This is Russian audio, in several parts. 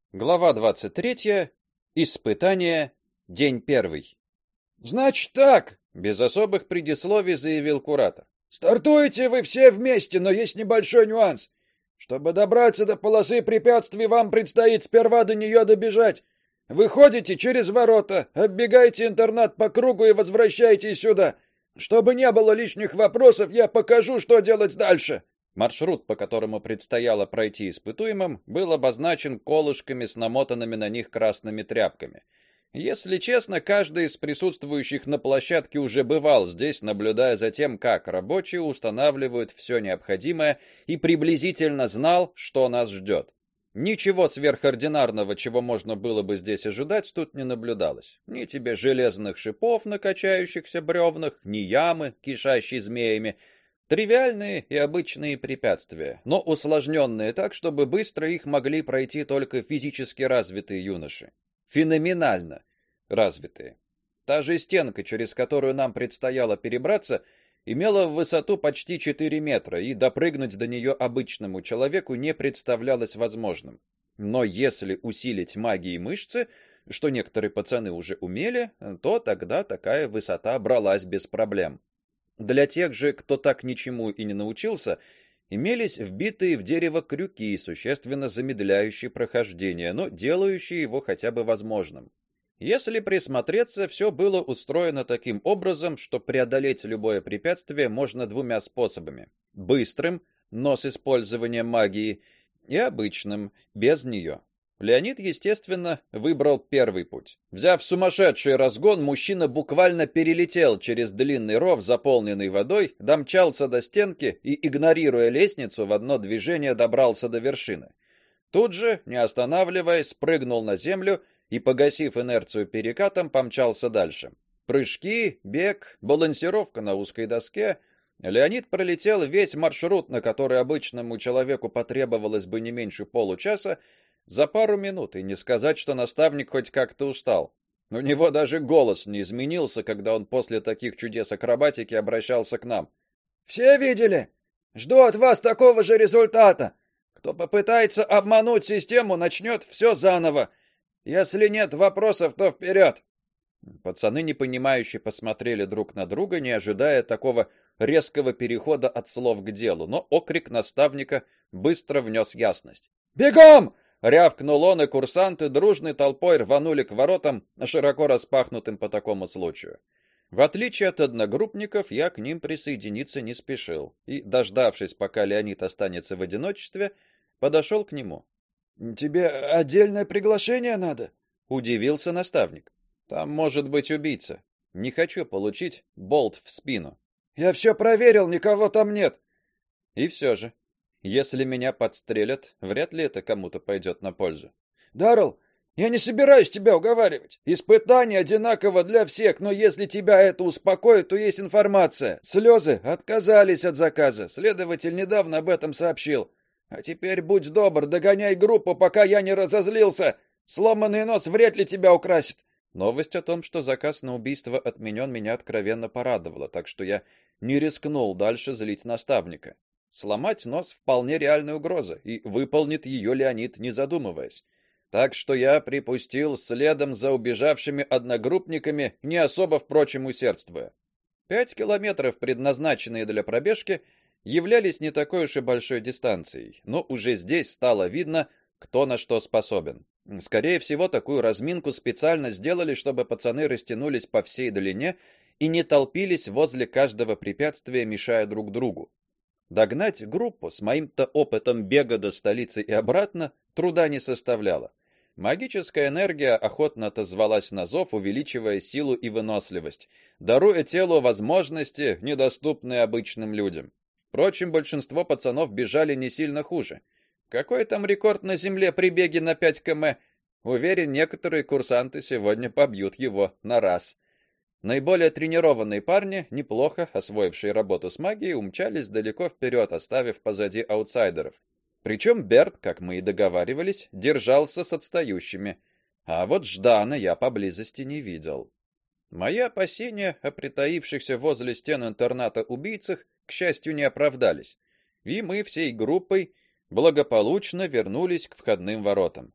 Глава 23. Испытание. День первый. Значит так, Без особых предисловий заявил куратор. стартуете вы все вместе, но есть небольшой нюанс. Чтобы добраться до полосы препятствий, вам предстоит сперва до нее добежать. Выходите через ворота, оббегаете интернат по кругу и возвращаетесь сюда. Чтобы не было лишних вопросов, я покажу, что делать дальше. Маршрут, по которому предстояло пройти испытуемым, был обозначен колышками с намотанными на них красными тряпками. Если честно, каждый из присутствующих на площадке уже бывал здесь, наблюдая за тем, как рабочие устанавливают все необходимое, и приблизительно знал, что нас ждет. Ничего сверхординарного, чего можно было бы здесь ожидать, тут не наблюдалось. Ни тебе железных шипов на качающихся бревнах, ни ямы, кишащей змеями. Тривиальные и обычные препятствия, но усложненные так, чтобы быстро их могли пройти только физически развитые юноши. Феноменально развитые. Та же стенка, через которую нам предстояло перебраться, имела в высоту почти 4 метра, и допрыгнуть до нее обычному человеку не представлялось возможным. Но если усилить магией мышцы, что некоторые пацаны уже умели, то тогда такая высота бралась без проблем. Для тех же, кто так ничему и не научился, имелись вбитые в дерево крюки, существенно замедляющие прохождение, но делающие его хотя бы возможным. Если присмотреться, все было устроено таким образом, что преодолеть любое препятствие можно двумя способами: быстрым, но с использованием магии, и обычным, без нее. Леонид, естественно, выбрал первый путь. Взяв сумасшедший разгон, мужчина буквально перелетел через длинный ров, заполненный водой, домчался до стенки и, игнорируя лестницу, в одно движение добрался до вершины. Тут же, не останавливаясь, спрыгнул на землю и, погасив инерцию перекатом, помчался дальше. Прыжки, бег, балансировка на узкой доске. Леонид пролетел весь маршрут, на который обычному человеку потребовалось бы не меньше получаса, за пару минут, и не сказать, что наставник хоть как-то устал. У него даже голос не изменился, когда он после таких чудес акробатики обращался к нам. Все видели? Жду от вас такого же результата. Кто попытается обмануть систему, начнет все заново. Если нет вопросов, то вперед!» Пацаны непонимающе посмотрели друг на друга, не ожидая такого резкого перехода от слов к делу, но окрик наставника быстро внес ясность. «Бегом!» Рявкнул он, и курсанты дружной толпой рванули к воротам, широко распахнутым по такому случаю. В отличие от одногруппников, я к ним присоединиться не спешил, и, дождавшись, пока Леонид останется в одиночестве, подошел к нему. «Тебе отдельное приглашение надо?» — удивился наставник. «Там может быть убийца. Не хочу получить болт в спину». «Я все проверил, никого там нет». И все же, если меня подстрелят, вряд ли это кому-то пойдет на пользу. «Даррелл, я не собираюсь тебя уговаривать. Испытание одинаково для всех, но если тебя это успокоит, то есть информация. Слезы отказались от заказа. Следователь недавно об этом сообщил. А теперь будь добр, догоняй группу, пока я не разозлился. Сломанный нос вряд ли тебя украсит». Новость о том, что заказ на убийство отменен, меня откровенно порадовала, так что я не рискнул дальше злить наставника. Сломать нос вполне реальная угроза, и выполнит ее Леонид, не задумываясь. Так что я припустил следом за убежавшими одногруппниками, не особо, впрочем, усердствуя. 5 километров, предназначенные для пробежки, являлись не такой уж и большой дистанцией, но уже здесь стало видно, кто на что способен. Скорее всего, такую разминку специально сделали, чтобы пацаны растянулись по всей длине и не толпились возле каждого препятствия, мешая друг другу. Догнать группу с моим-то опытом бега до столицы и обратно труда не составляло. Магическая энергия охотно отозвалась на зов, увеличивая силу и выносливость, даруя телу возможности, недоступные обычным людям. Впрочем, большинство пацанов бежали не сильно хуже. Какой там рекорд на земле при беге на 5 км? Уверен, некоторые курсанты сегодня побьют его на раз. Наиболее тренированные парни, неплохо освоившие работу с магией, умчались далеко вперед, оставив позади аутсайдеров. Причем Берт, как мы и договаривались, держался с отстающими. А вот Ждана я поблизости не видел. Мои опасения о притаившихся возле стен интерната убийцах, к счастью, не оправдались, и мы всей группой благополучно вернулись к входным воротам.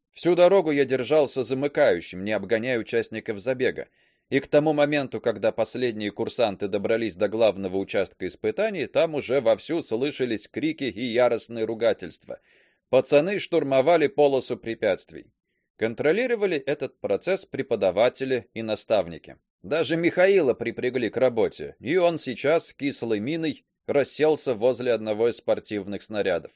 Всю дорогу я держался замыкающим, не обгоняя участников забега. И к тому моменту, когда последние курсанты добрались до главного участка испытаний, там уже вовсю слышались крики и яростные ругательства. Пацаны штурмовали полосу препятствий. Контролировали этот процесс преподаватели и наставники. Даже Михаила припрягли к работе, и он сейчас с кислой миной расселся возле одного из спортивных снарядов.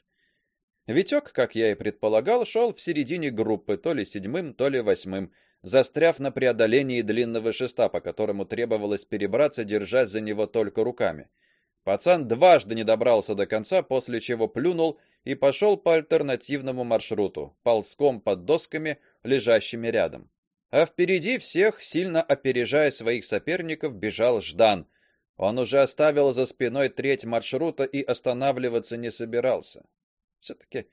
Витек, как я и предполагал, шел в середине группы, то ли седьмым, то ли восьмым, застряв на преодолении длинного шеста, по которому требовалось перебраться, держась за него только руками. Пацан дважды не добрался до конца, после чего плюнул и пошел по альтернативному маршруту, ползком под досками, лежащими рядом. А впереди всех, сильно опережая своих соперников, бежал Ждан. Он уже оставил за спиной треть маршрута и останавливаться не собирался. Все-таки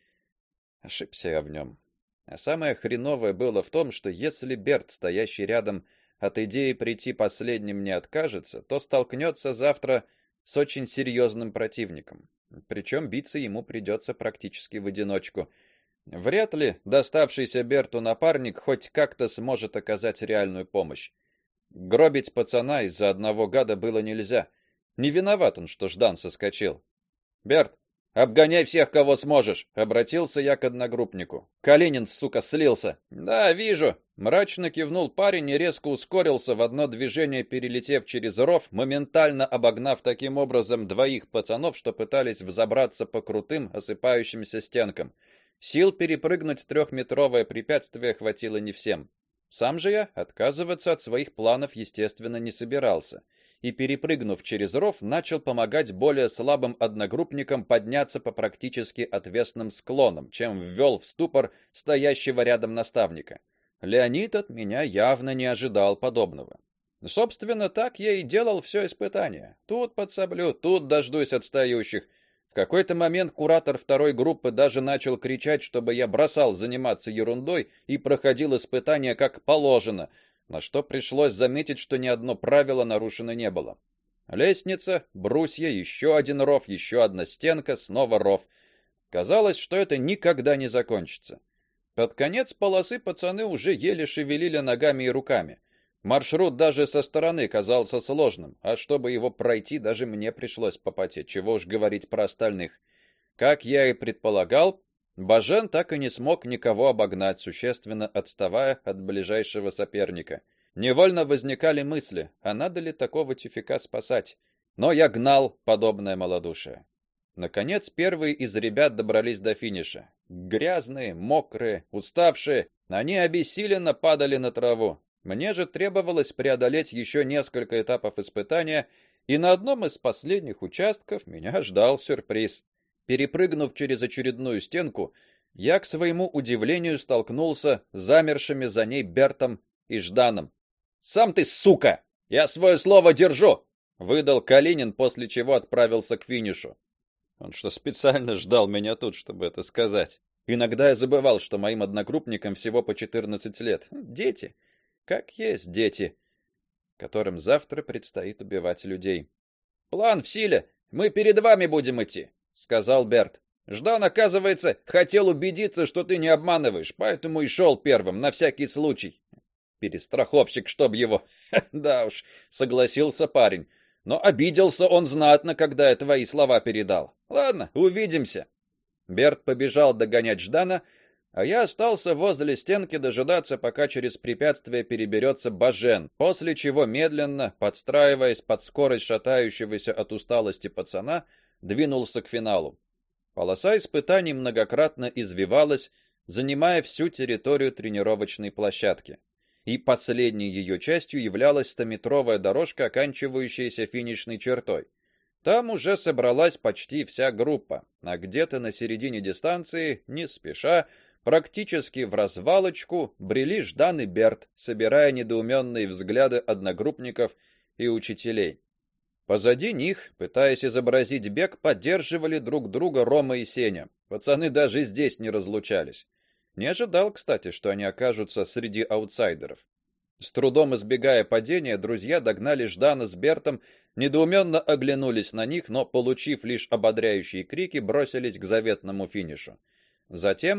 ошибся я в нем. А самое хреновое было в том, что если Берт, стоящий рядом, от идеи прийти последним не откажется, то столкнется завтра с очень серьезным противником. Причем биться ему придется практически в одиночку. Вряд ли доставшийся Берту напарник хоть как-то сможет оказать реальную помощь. Гробить пацана из-за одного гада было нельзя. Не виноват он, что Ждан соскочил. Берт, обгоняй всех, кого сможешь, обратился я к одногруппнику. Калинин, сука, слился. Да, вижу, мрачно кивнул парень и резко ускорился, в одно движение перелетев через ров, моментально обогнав таким образом двоих пацанов, что пытались взобраться по крутым, осыпающимся стенкам. Сил перепрыгнуть трехметровое препятствие хватило не всем. Сам же я отказываться от своих планов, естественно, не собирался. И, перепрыгнув через ров, начал помогать более слабым одногруппникам подняться по практически отвесным склонам, чем ввел в ступор стоящего рядом наставника. Леонид от меня явно не ожидал подобного. Собственно, так я и делал все испытание. Тут подсоблю, тут дождусь отстающих. В какой-то момент куратор второй группы даже начал кричать, чтобы я бросал заниматься ерундой и проходил испытания как положено, на что пришлось заметить, что ни одно правило нарушено не было. Лестница, брусья, еще один ров, еще одна стенка, снова ров. Казалось, что это никогда не закончится. Под конец полосы пацаны уже еле шевелили ногами и руками. Маршрут даже со стороны казался сложным, а чтобы его пройти, даже мне пришлось попотеть, чего уж говорить про остальных. Как я и предполагал, Бажен так и не смог никого обогнать, существенно отставая от ближайшего соперника. Невольно возникали мысли: а надо ли такого тюфяка спасать? Но я гнал подобное малодушие. Наконец, первые из ребят добрались до финиша. Грязные, мокрые, уставшие, они обессиленно падали на траву. Мне же требовалось преодолеть еще несколько этапов испытания, и на одном из последних участков меня ждал сюрприз. Перепрыгнув через очередную стенку, я, к своему удивлению, столкнулся с замершими за ней Бертом и Жданом. "Сам ты, сука! Я свое слово держу", выдал Калинин, после чего отправился к финишу. Он что, специально ждал меня тут, чтобы это сказать? Иногда я забывал, что моим одногруппникам всего по 14 лет. Дети. Как есть дети, которым завтра предстоит убивать людей. "План в силе. Мы перед вами будем идти", сказал Берт. "Ждан, оказывается, хотел убедиться, что ты не обманываешь, поэтому и шел первым на всякий случай". Перестраховщик, чтоб его. Да уж, согласился парень. Но обиделся он знатно, когда я твои слова передал. Ладно, увидимся. Берт побежал догонять Ждана, а я остался возле стенки дожидаться, пока через препятствие переберется Бажен, после чего медленно, подстраиваясь под скорость шатающегося от усталости пацана, двинулся к финалу. Полоса испытаний многократно извивалась, занимая всю территорию тренировочной площадки. И последней ее частью являлась 100-метровая дорожка, оканчивающаяся финишной чертой. Там уже собралась почти вся группа, а где-то на середине дистанции, не спеша, практически в развалочку, брели Ждан и Берт, собирая недоуменные взгляды одногруппников и учителей. Позади них, пытаясь изобразить бег, поддерживали друг друга Рома и Сеня. Пацаны даже здесь не разлучались. Не ожидал, кстати, что они окажутся среди аутсайдеров. С трудом избегая падения, друзья догнали Ждана с Бертом, недоуменно оглянулись на них, но, получив лишь ободряющие крики, бросились к заветному финишу. Затем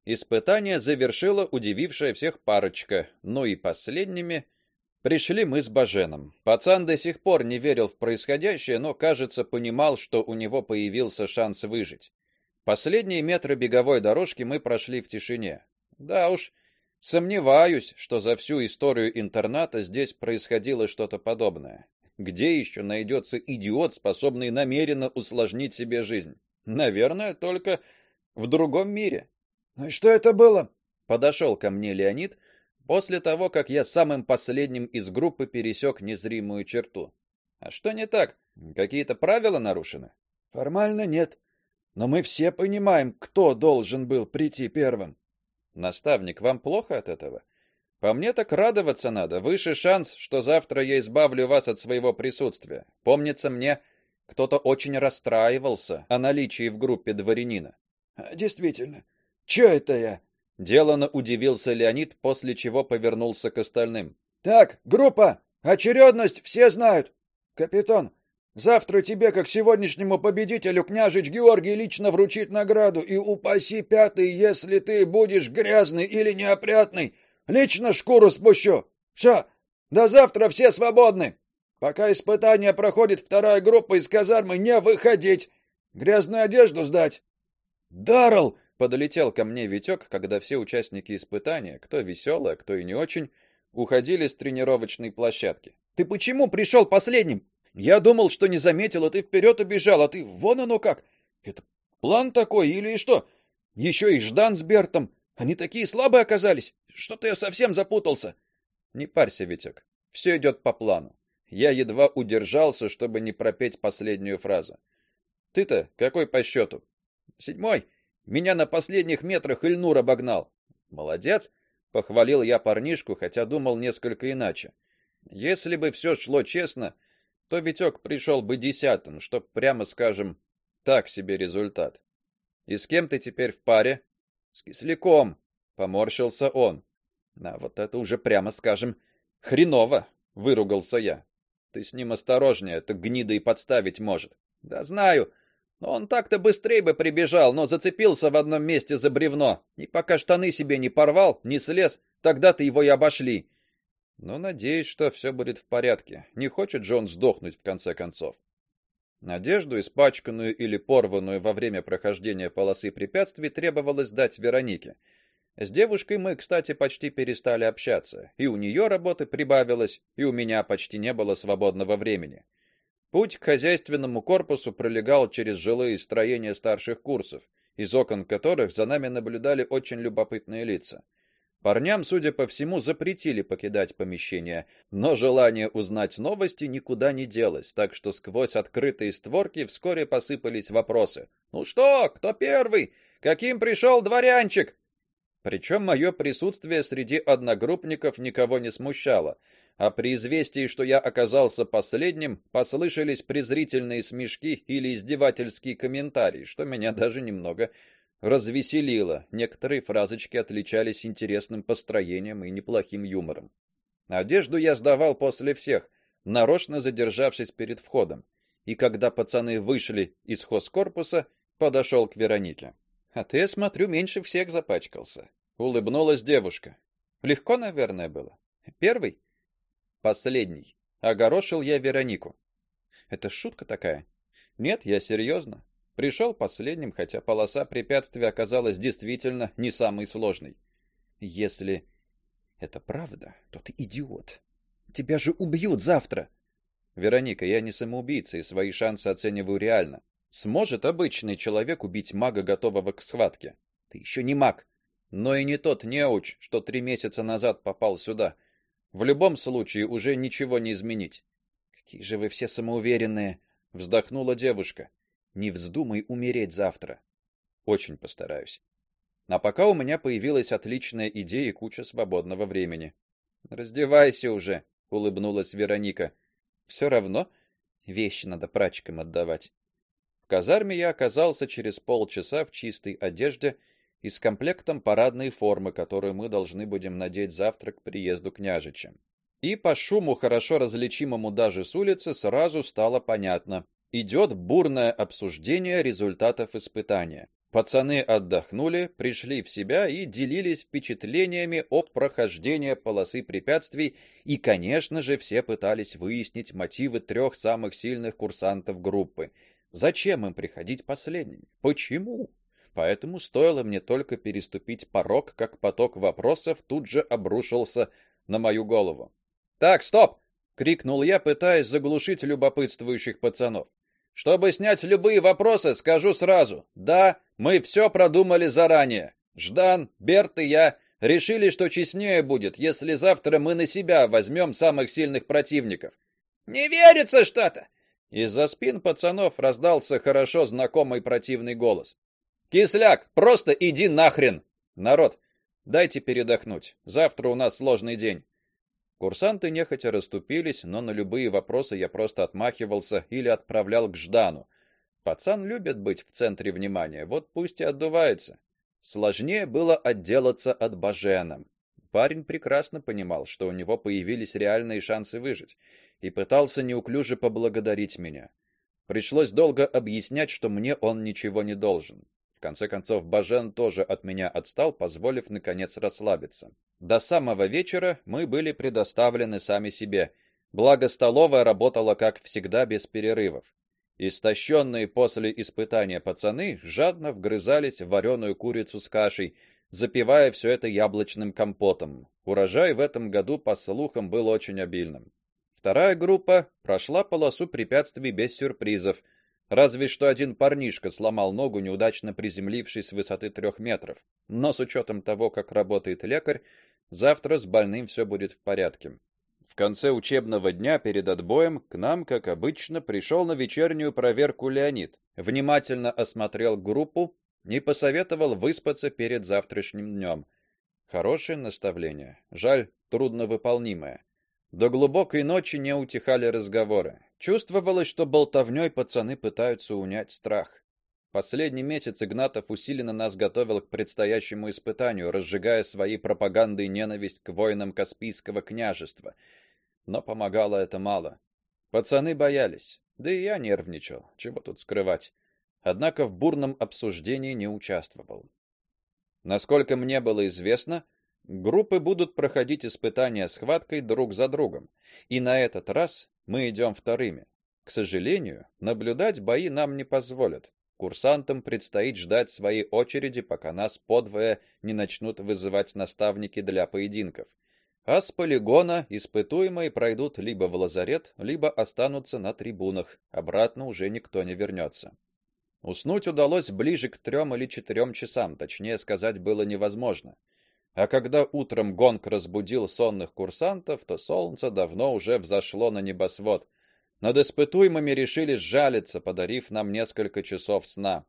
Испытание завершила удивившая всех парочка, ну и последними пришли мы с Баженом. Пацан до сих пор не верил в происходящее, но, кажется, понимал, что у него появился шанс выжить. Последние метры беговой дорожки мы прошли в тишине. Да уж, сомневаюсь, что за всю историю интерната здесь происходило что-то подобное. Где еще найдется идиот, способный намеренно усложнить себе жизнь? Наверное, только в другом мире. Ну и что это было? Подошел ко мне Леонид после того, как я самым последним из группы пересек незримую черту. А что не так? Какие-то правила нарушены? Формально нет, но мы все понимаем, кто должен был прийти первым. Наставник, вам плохо от этого? По мне так радоваться надо. Выше шанс, что завтра я избавлю вас от своего присутствия. Помнится мне, кто-то очень расстраивался о наличии в группе дворянина. Действительно. Чё это я? Делано удивился Леонид, после чего повернулся к остальным. Так, группа, очередность все знают. Капитан, завтра тебе, как сегодняшнему победителю, княжич Георгий лично вручит награду, и упаси пятый, если ты будешь грязный или неопрятный, лично шкуру спущу. Все, до завтра все свободны. Пока испытание проходит, вторая группа из казармы не выходить. Грязную одежду сдать. Даррелл! Подлетел ко мне Витек, когда все участники испытания, кто веселый, а кто и не очень, уходили с тренировочной площадки. Ты почему пришел последним? Я думал, что не заметил, а ты вперед убежал, а ты вон оно как. Это план такой или что? Еще и Ждан с Бертом. Они такие слабые оказались. Что-то я совсем запутался. Не парься, Витек. Все идет по плану. Я едва удержался, чтобы не пропеть последнюю фразу. Ты-то какой по счету? 7-й. Меня на последних метрах Ильнур обогнал. Молодец, похвалил я парнишку, хотя думал несколько иначе. Если бы все шло честно, то Витек пришел бы 10-м, что, прямо скажем, так себе результат. И с кем ты теперь в паре? С Кисляком, поморщился он. А вот это уже, прямо скажем, хреново, выругался я. Ты с ним осторожнее, это гнида и подставить может. Да знаю. Он так-то быстрее бы прибежал, но зацепился в одном месте за бревно. И пока штаны себе не порвал, не слез, тогда-то его и обошли. Но надеюсь, что все будет в порядке. Не хочет же он сдохнуть в конце концов. Одежду, испачканную или порванную во время прохождения полосы препятствий, требовалось дать Веронике. С девушкой мы, кстати, почти перестали общаться. И у нее работы прибавилось, и у меня почти не было свободного времени. Путь к хозяйственному корпусу пролегал через жилые строения старших курсов, из окон которых за нами наблюдали очень любопытные лица. Парням, судя по всему, запретили покидать помещение, но желание узнать новости никуда не делось, так что сквозь открытые створки вскоре посыпались вопросы. Ну что, кто первый? Каким пришел дворянчик? Причем мое присутствие среди одногруппников никого не смущало. А при известии, что я оказался последним, послышались презрительные смешки или издевательские комментарии, что меня даже немного развеселило. Некоторые фразочки отличались интересным построением и неплохим юмором. Одежду я сдавал после всех, нарочно задержавшись перед входом. И когда пацаны вышли из хозкорпуса, подошел к Веронике. А ты, смотрю, меньше всех запачкался, улыбнулась девушка. Легко, наверное, было. Первый? Последний. Огорошил я Веронику. Это шутка такая? Нет, я серьезно. Пришел последним, хотя полоса препятствия оказалась действительно не самой сложной. Если это правда, то ты идиот. Тебя же убьют завтра. Вероника, я не самоубийца, и свои шансы оцениваю реально. Сможет обычный человек убить мага, готового к схватке? Ты еще не маг, но и не тот неуч, что 3 месяца назад попал сюда. В любом случае уже ничего не изменить. Какие же вы все самоуверенные, вздохнула девушка. Не вздумай умереть завтра. Очень постараюсь. А пока у меня появилась отличная идея и куча свободного времени. Раздевайся уже, улыбнулась Вероника. Все равно вещи надо прачкам отдавать. В казарме я оказался через полчаса в чистой одежде и с комплектом парадной формы, которую мы должны будем надеть завтра к приезду княжича. И по шуму, хорошо различимому даже с улицы, сразу стало понятно: идет бурное обсуждение результатов испытания. Пацаны отдохнули, пришли в себя и делились впечатлениями о прохождении полосы препятствий, и, конечно же, все пытались выяснить мотивы 3 самых сильных курсантов группы. Зачем им приходить последними? Почему? Поэтому стоило мне только переступить порог, как поток вопросов тут же обрушился на мою голову. "Так, стоп!" крикнул я, пытаясь заглушить любопытствующих пацанов. "Чтобы снять любые вопросы, скажу сразу: да, мы все продумали заранее. Ждан, Берт и я решили, что честнее будет, если завтра мы на себя возьмем самых сильных противников". "Не верится что-то!" Из-за спин пацанов раздался хорошо знакомый противный голос. "Кисляк, просто иди нахрен! Народ, дайте передохнуть. Завтра у нас сложный день". Курсанты нехотя расступились, но на любые вопросы я просто отмахивался или отправлял к Ждану. Пацан любит быть в центре внимания, вот пусть и отдувается. Сложнее было отделаться от Бажена. Парень прекрасно понимал, что у него появились реальные шансы выжить, и пытался неуклюже поблагодарить меня. Пришлось долго объяснять, что мне он ничего не должен. В конце концов, Бажен тоже от меня отстал, позволив наконец расслабиться. До самого вечера мы были предоставлены сами себе. Благо столовая работала как всегда без перерывов. Истощенные после испытания пацаны жадно вгрызались в вареную курицу с кашей, запивая все это яблочным компотом. Урожай в этом году, по слухам, был очень обильным. Вторая группа прошла полосу препятствий без сюрпризов. Разве что один парнишка сломал ногу, неудачно приземлившись с высоты 3 метров. Но с учетом того, как работает лекарь, завтра с больным все будет в порядке. В конце учебного дня перед отбоем к нам, как обычно, пришел на вечернюю проверку Леонид. Внимательно осмотрел группу и посоветовал выспаться перед завтрашним днем. Хорошее наставление, жаль, трудновыполнимое. До глубокой ночи не утихали разговоры. Чувствовалось, что болтовнёй пацаны пытаются унять страх. Последний месяц Игнатов усиленно нас готовил к предстоящему испытанию, разжигая своей пропагандой ненависть к воинам Каспийского княжества. Но помогало это мало. Пацаны боялись, да и я нервничал, чего тут скрывать. Однако в бурном обсуждении не участвовал. Насколько мне было известно, группы будут проходить испытания схваткой друг за другом, и на этот раз мы идем вторыми. К сожалению, наблюдать бои нам не позволят. Курсантам предстоит ждать своей очереди, пока нас подвое не начнут вызывать наставники для поединков. А с полигона испытуемые пройдут либо в лазарет, либо останутся на трибунах. Обратно уже никто не вернется. Уснуть удалось ближе к 3 или 4 часам, точнее сказать было невозможно. А когда утром гонг разбудил сонных курсантов, то солнце давно уже взошло на небосвод. Над испытуемыми решили сжалиться, подарив нам несколько часов сна.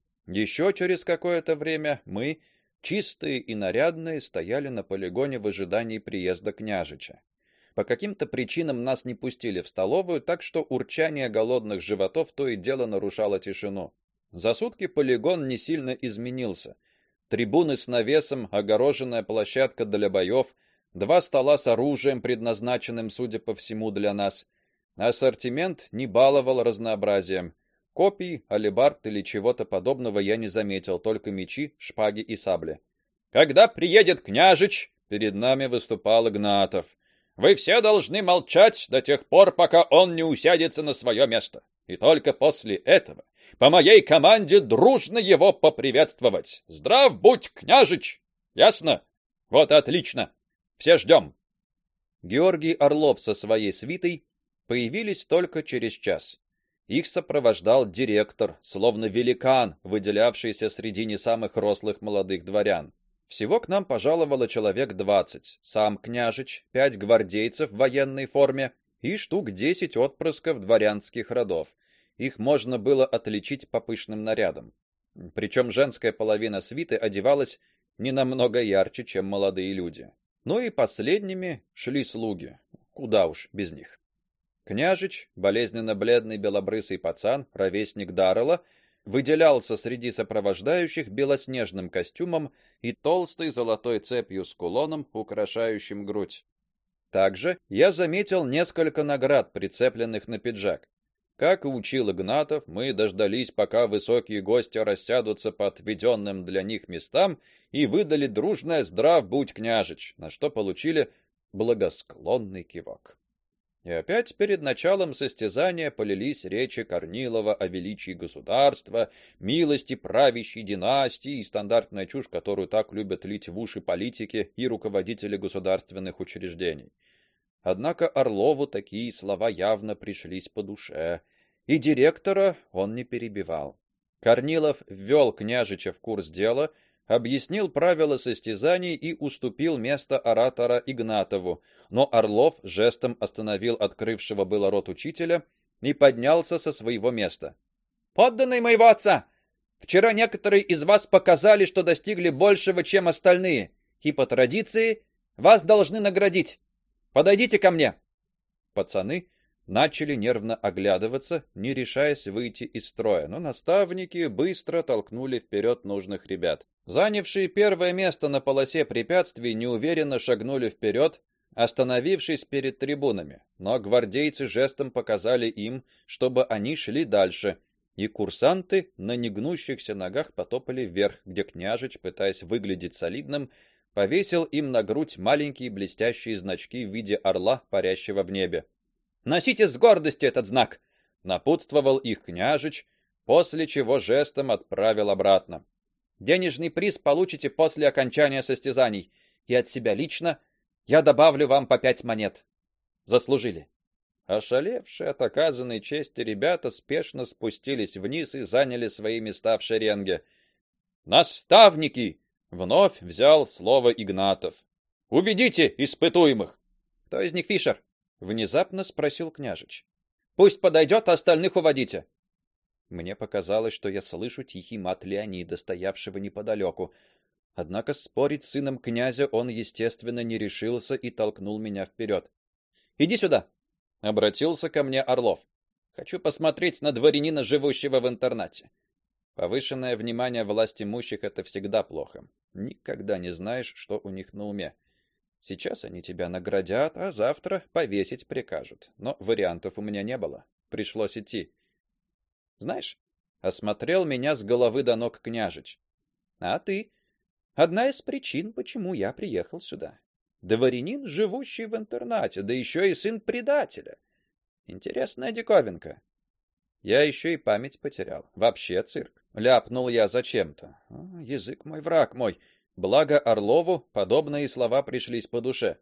Еще через какое-то время мы, чистые и нарядные, стояли на полигоне в ожидании приезда княжича. По каким-то причинам нас не пустили в столовую, так что урчание голодных животов то и дело нарушало тишину. За сутки полигон не сильно изменился. Трибуны с навесом, огороженная площадка для боев, 2 стола с оружием, предназначенным, судя по всему, для нас. Ассортимент не баловал разнообразием. Копий, алебард или чего-то подобного я не заметил, только мечи, шпаги и сабли. Когда приедет княжич, перед нами выступал Игнатов. Вы все должны молчать до тех пор, пока он не усядется на свое место. И только после этого по моей команде дружно его поприветствовать. Здрав будь, княжич! Ясно? Вот и отлично. Все ждем. Георгий Орлов со своей свитой появились только через час. Их сопровождал директор, словно великан, выделявшийся среди не самых рослых молодых дворян. Всего к нам пожаловало человек 20. Сам княжич, 5 гвардейцев в военной форме и штук 10 отпрысков дворянских родов. Их можно было отличить по пышным нарядам. Причем женская половина свиты одевалась не намного ярче, чем молодые люди. Ну и последними шли слуги. Куда уж без них. Княжич, болезненно бледный белобрысый пацан, ровесник Даррелла, выделялся среди сопровождающих белоснежным костюмом и толстой золотой цепью с кулоном, украшающим грудь. Также я заметил несколько наград, прицепленных на пиджак. Как и учил Игнатов, мы дождались, пока высокие гости рассядутся по отведенным для них местам, и выдали дружное «Здрав будь, княжич», на что получили благосклонный кивок. И опять перед началом состязания полились речи Корнилова о величии государства, милости правящей династии и стандартная чушь, которую так любят лить в уши политики и руководители государственных учреждений. Однако Орлову такие слова явно пришлись по душе, и директора он не перебивал. Корнилов ввел княжича в курс дела, объяснил правила состязаний и уступил место оратора Игнатову, но Орлов жестом остановил открывшего было рот учителя и поднялся со своего места. Подданные моего отца, вчера некоторые из вас показали, что достигли большего, чем остальные, и по традиции вас должны наградить. Подойдите ко мне. Пацаны начали нервно оглядываться, не решаясь выйти из строя, но наставники быстро толкнули вперед нужных ребят. Занявшие первое место на полосе препятствий неуверенно шагнули вперед, остановившись перед трибунами, но гвардейцы жестом показали им, чтобы они шли дальше, и курсанты на негнущихся ногах потопали вверх, где княжич, пытаясь выглядеть солидным, повесил им на грудь маленькие блестящие значки в виде орла, парящего в небе. Носите с гордостью этот знак, напутствовал их княжич, после чего жестом отправил обратно. Денежный приз получите после окончания состязаний, и от себя лично я добавлю вам по 5 монет. Заслужили. Ошалевшие от оказанной чести ребята спешно спустились вниз и заняли свои места в шеренге. Наставники, вновь взял слово Игнатов. Уведите испытуемых. Кто из них Фишер? Внезапно спросил княжич. Пусть подойдет, а остальных уводите. Мне показалось, что я слышу тихий мат Леонида, стоявшего неподалеку. Однако спорить с сыном князя он, естественно, не решился и толкнул меня вперед. Иди сюда, обратился ко мне Орлов. Хочу посмотреть на дворянина, живущего в интернате. Повышенное внимание властимущих — это всегда плохо. Никогда не знаешь, что у них на уме. Сейчас они тебя наградят, а завтра повесить прикажут. Но вариантов у меня не было. Пришлось идти. Знаешь, осмотрел меня с головы до ног княжич. А ты? Одна из причин, почему я приехал сюда. Дворянин, живущий в интернате, да еще и сын предателя. Интересная диковинка. Я еще и память потерял. Вообще цирк. Ляпнул я зачем-то. Язык мой, враг мой. Благо Орлову подобные слова пришлись по душе.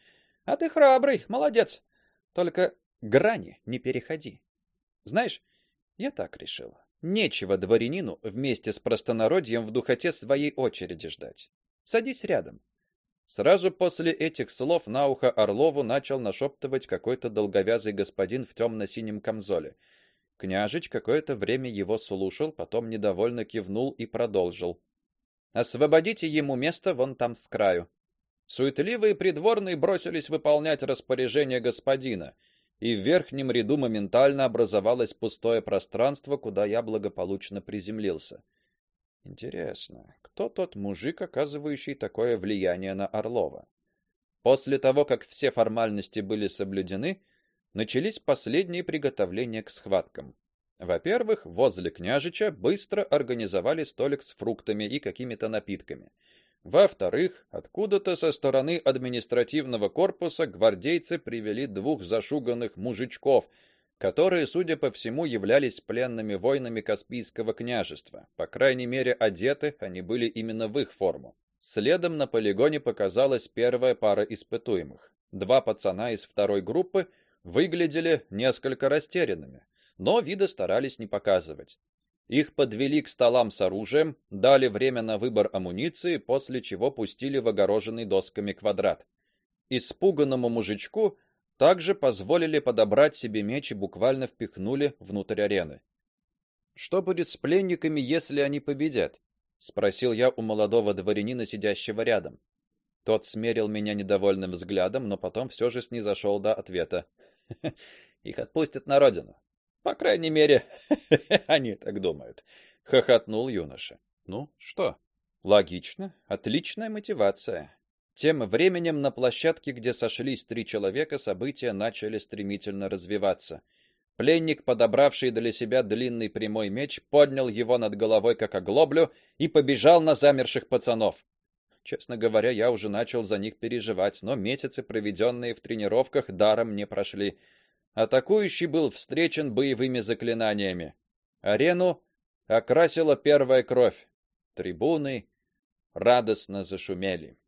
А ты храбрый, молодец. Только грани не переходи. Знаешь, я так решил. Нечего дворянину вместе с простонародьем в духоте своей очереди ждать. Садись рядом. Сразу после этих слов на ухо Орлову начал нашептывать какой-то долговязый господин в темно-синем камзоле. Княжич какое-то время его слушал, потом недовольно кивнул и продолжил. Освободите ему место вон там с краю. Суетливые придворные бросились выполнять распоряжение господина, и в верхнем ряду моментально образовалось пустое пространство, куда я благополучно приземлился. Интересно, кто тот мужик, оказывающий такое влияние на Орлова? После того, как все формальности были соблюдены, начались последние приготовления к схваткам. Во-первых, возле княжича быстро организовали столик с фруктами и какими-то напитками. Во-вторых, откуда-то со стороны административного корпуса гвардейцы привели 2 зашуганных мужичков, которые, судя по всему, являлись пленными воинами Каспийского княжества. По крайней мере, одеты они были именно в их форму. Следом на полигоне показалась первая пара испытуемых. 2 пацана из второй группы выглядели несколько растерянными, но вида старались не показывать. Их подвели к столам с оружием, дали время на выбор амуниции, после чего пустили в огороженный досками квадрат. Испуганному мужичку также позволили подобрать себе меч и буквально впихнули внутрь арены. Что будет с пленниками, если они победят? Спросил я у молодого дворянина, сидящего рядом. Тот смерил меня недовольным взглядом, но потом все же снизошел до ответа. Их отпустят на родину. По крайней мере, они так думают, хохотнул юноша. Ну, что? Логично, отличная мотивация. Тем временем на площадке, где сошлись 3 человека, события начали стремительно развиваться. Пленник, подобравший для себя длинный прямой меч, поднял его над головой как оглоблю и побежал на замерших пацанов. Честно говоря, я уже начал за них переживать, но месяцы, проведенные в тренировках, даром не прошли. Атакующий был встречен боевыми заклинаниями. Арену окрасила первая кровь. Трибуны радостно зашумели.